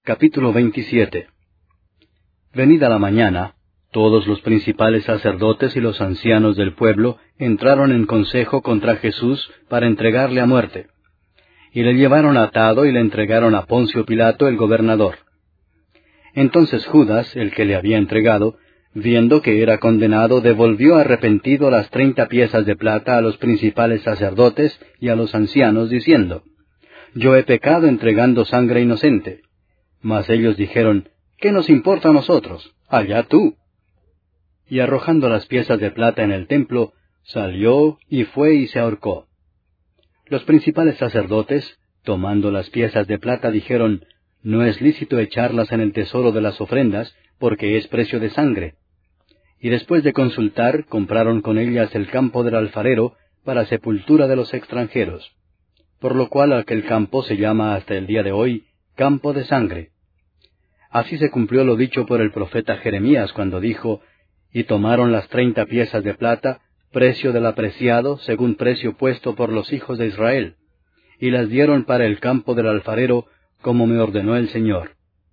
Capítulo 27. Venida la mañana, todos los principales sacerdotes y los ancianos del pueblo entraron en consejo contra Jesús para entregarle a muerte. Y le llevaron atado y le entregaron a Poncio Pilato el gobernador. Entonces Judas, el que le había entregado, viendo que era condenado, devolvió arrepentido las 30 piezas de plata a los principales sacerdotes y a los ancianos, diciendo: Yo he pecado entregando sangre inocente. Mas ellos dijeron: ¿Qué nos importa a nosotros? Allá tú. Y arrojando las piezas de plata en el templo, salió y fue y se ahorcó. Los principales sacerdotes, tomando las piezas de plata, dijeron: No es lícito echarlas en el tesoro de las ofrendas, porque es precio de sangre. Y después de consultar, compraron con ellas el campo del alfarero para sepultura de los extranjeros, por lo cual aquel campo se llama hasta el día de hoy Campo de Sangre. Así se cumplió lo dicho por el profeta Jeremías cuando dijo: Y tomaron las 30 piezas de plata, precio del apreciado, según precio puesto por los hijos de Israel, y las dieron para el campo del alfarero, como me ordenó el Señor.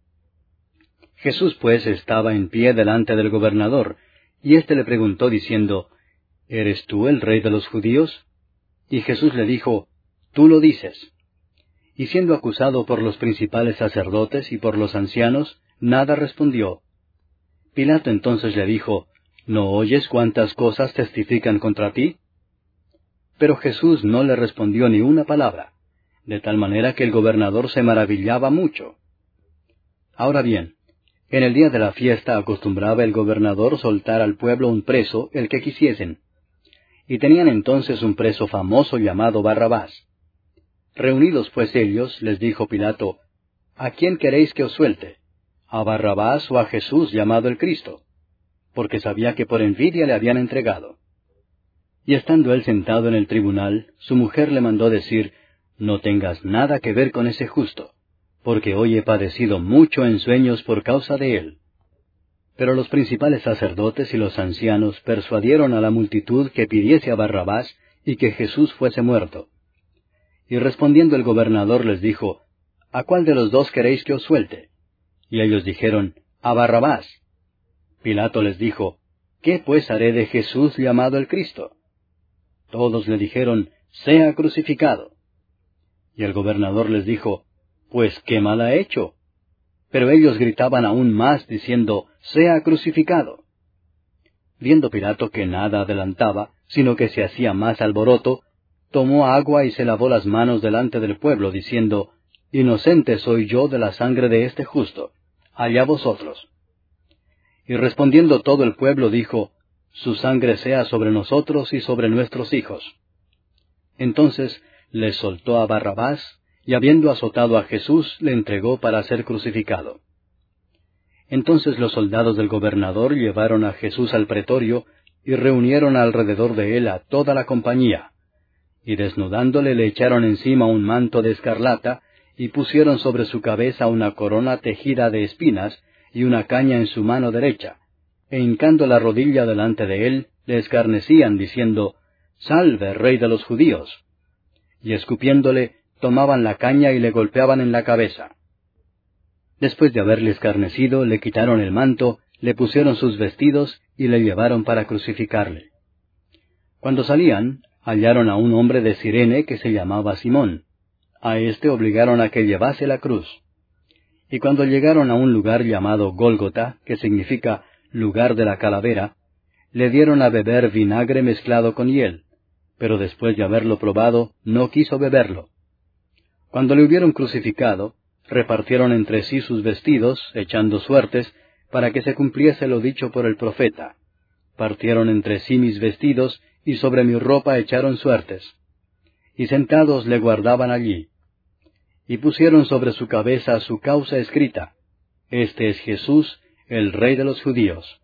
Jesús pues estaba en pie delante del gobernador, y éste le preguntó diciendo: ¿Eres tú el rey de los judíos? Y Jesús le dijo: Tú lo dices. Y siendo acusado por los principales sacerdotes y por los ancianos, nada respondió. Pilato entonces le dijo: ¿No oyes cuántas cosas testifican contra ti? Pero Jesús no le respondió ni una palabra, de tal manera que el gobernador se maravillaba mucho. Ahora bien, en el día de la fiesta acostumbraba el gobernador soltar al pueblo un preso, el que quisiesen. Y tenían entonces un preso famoso llamado Barrabás. Reunidos pues ellos, les dijo Pilato: ¿A quién queréis que os suelte? ¿A Barrabás o a Jesús llamado el Cristo? Porque sabía que por envidia le habían entregado. Y estando él sentado en el tribunal, su mujer le mandó decir: No tengas nada que ver con ese justo, porque hoy he padecido mucho en sueños por causa de él. Pero los principales sacerdotes y los ancianos persuadieron a la multitud que pidiese a Barrabás y que Jesús fuese muerto. Y respondiendo el gobernador les dijo: ¿A cuál de los dos queréis que os suelte? Y ellos dijeron: A Barrabás. Pilato les dijo: ¿Qué pues haré de Jesús llamado el Cristo? Todos le dijeron: Sea crucificado. Y el gobernador les dijo: Pues ¿qué mal ha hecho? Pero ellos gritaban aún más, diciendo: Sea crucificado. Viendo Pilato que nada adelantaba, sino que se hacía más alboroto, tomó agua y se lavó las manos delante del pueblo, diciendo: Inocente soy yo de la sangre de este justo, allá vosotros. Y respondiendo todo el pueblo dijo: Su sangre sea sobre nosotros y sobre nuestros hijos. Entonces les soltó a Barrabás, y habiendo azotado a Jesús, le entregó para ser crucificado. Entonces los soldados del gobernador llevaron a Jesús al pretorio, y reunieron alrededor de él a toda la compañía. Y desnudándole le echaron encima un manto de escarlata, y pusieron sobre su cabeza una corona tejida de espinas, y una caña en su mano derecha, e hincando la rodilla delante de él, le escarnecían, diciendo: Salve, Rey de los judíos. Y escupiéndole, tomaban la caña y le golpeaban en la cabeza. Después de haberle escarnecido, le quitaron el manto, le pusieron sus vestidos, y le llevaron para crucificarle. Cuando salían, hallaron a un hombre de Cirene que se llamaba Simón. A éste obligaron a que llevase la cruz. Y cuando llegaron a un lugar llamado Gólgota, que significa lugar de la calavera, le dieron a beber vinagre mezclado con hiel, pero después de haberlo probado, no quiso beberlo. Cuando le hubieron crucificado, repartieron entre sí sus vestidos, echando suertes, para que se cumpliese lo dicho por el profeta: Partieron entre sí mis vestidos, y sobre mi ropa echaron suertes. Y sentados le guardaban allí. Y pusieron sobre su cabeza su causa escrita: Este es Jesús, el Rey de los judíos.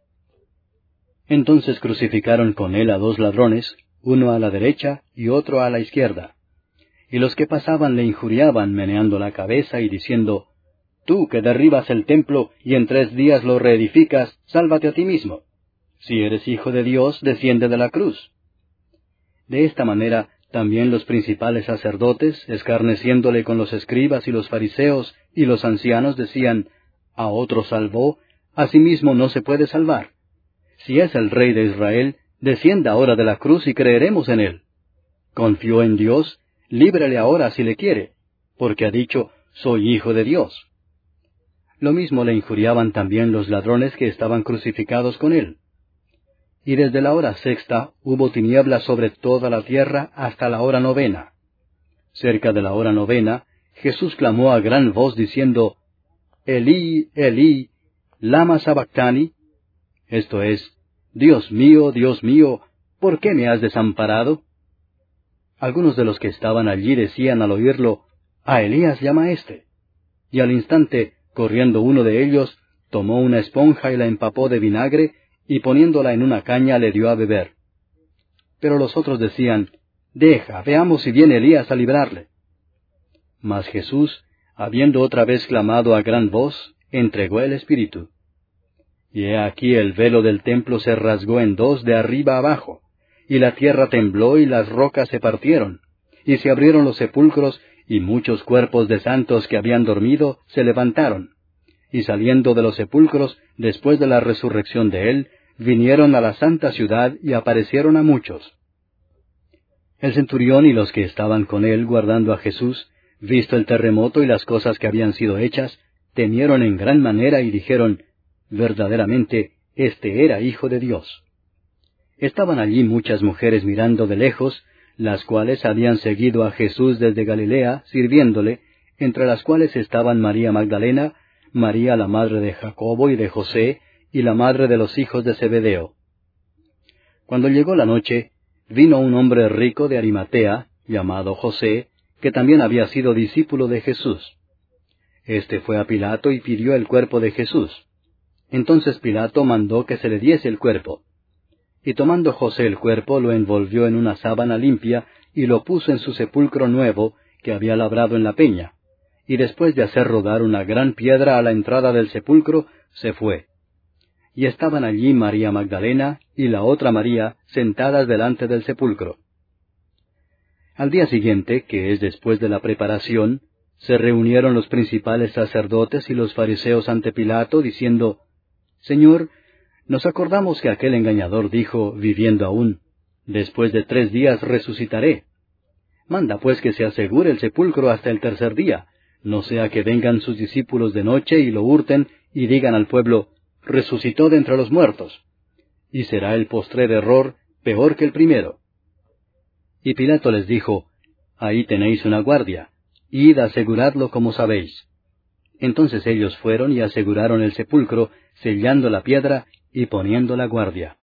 Entonces crucificaron con él a 2 ladrones, uno a la derecha y otro a la izquierda. Y los que pasaban le injuriaban, meneando la cabeza y diciendo: Tú que derribas el templo y en 3 días lo reedificas, sálvate a ti mismo. Si eres hijo de Dios, desciende de la cruz. De esta manera También los principales sacerdotes, escarneciéndole con los escribas y los fariseos y los ancianos, decían, a otro salvó, a sí mismo no se puede salvar. Si es el Rey de Israel, descienda ahora de la cruz y creeremos en él. Confió en Dios, líbrele ahora si le quiere, porque ha dicho, soy hijo de Dios. Lo mismo le injuriaban también los ladrones que estaban crucificados con él. Y desde la hora sexta hubo tinieblas sobre toda la tierra hasta la hora novena. Cerca de la hora novena, Jesús clamó a gran voz diciendo, Elí, Elí, lama sabactani, esto es, Dios mío, ¿por qué me has desamparado? Algunos de los que estaban allí decían al oírlo, a Elías llama éste. Y al instante, corriendo uno de ellos, tomó una esponja y la empapó de vinagre, y poniéndola en una caña le dio a beber. Pero los otros decían, deja, veamos si viene Elías a librarle. Mas Jesús, habiendo otra vez clamado a gran voz, entregó el Espíritu. Y he aquí el velo del templo se rasgó en dos de arriba abajo, y la tierra tembló y las rocas se partieron, y se abrieron los sepulcros, y muchos cuerpos de santos que habían dormido se levantaron. Y saliendo de los sepulcros, después de la resurrección de él, vinieron a la santa ciudad y aparecieron a muchos. El centurión y los que estaban con él guardando a Jesús, visto el terremoto y las cosas que habían sido hechas, temieron en gran manera y dijeron, verdaderamente, este era Hijo de Dios. Estaban allí muchas mujeres mirando de lejos, las cuales habían seguido a Jesús desde Galilea, sirviéndole, entre las cuales estaban María Magdalena, María la madre de Jacobo y de José, y la madre de los hijos de Zebedeo. Cuando llegó la noche, vino un hombre rico de Arimatea, llamado José, que también había sido discípulo de Jesús. Este fue a Pilato y pidió el cuerpo de Jesús. Entonces Pilato mandó que se le diese el cuerpo. Y tomando José el cuerpo, lo envolvió en una sábana limpia, y lo puso en su sepulcro nuevo, que había labrado en la peña. Y después de hacer rodar una gran piedra a la entrada del sepulcro, se fue. Y estaban allí María Magdalena y la otra María sentadas delante del sepulcro. Al día siguiente, que es después de la preparación, se reunieron los principales sacerdotes y los fariseos ante Pilato, diciendo, Señor, nos acordamos que aquel engañador dijo, viviendo aún, después de 3 días resucitaré. Manda pues que se asegure el sepulcro hasta el tercer día, no sea que vengan sus discípulos de noche y lo hurten y digan al pueblo, resucitó de entre los muertos, y será el postrer error peor que el primero. Y Pilato les dijo, ahí tenéis una guardia, id a aseguradlo como sabéis. Entonces ellos fueron y aseguraron el sepulcro, sellando la piedra y poniendo la guardia.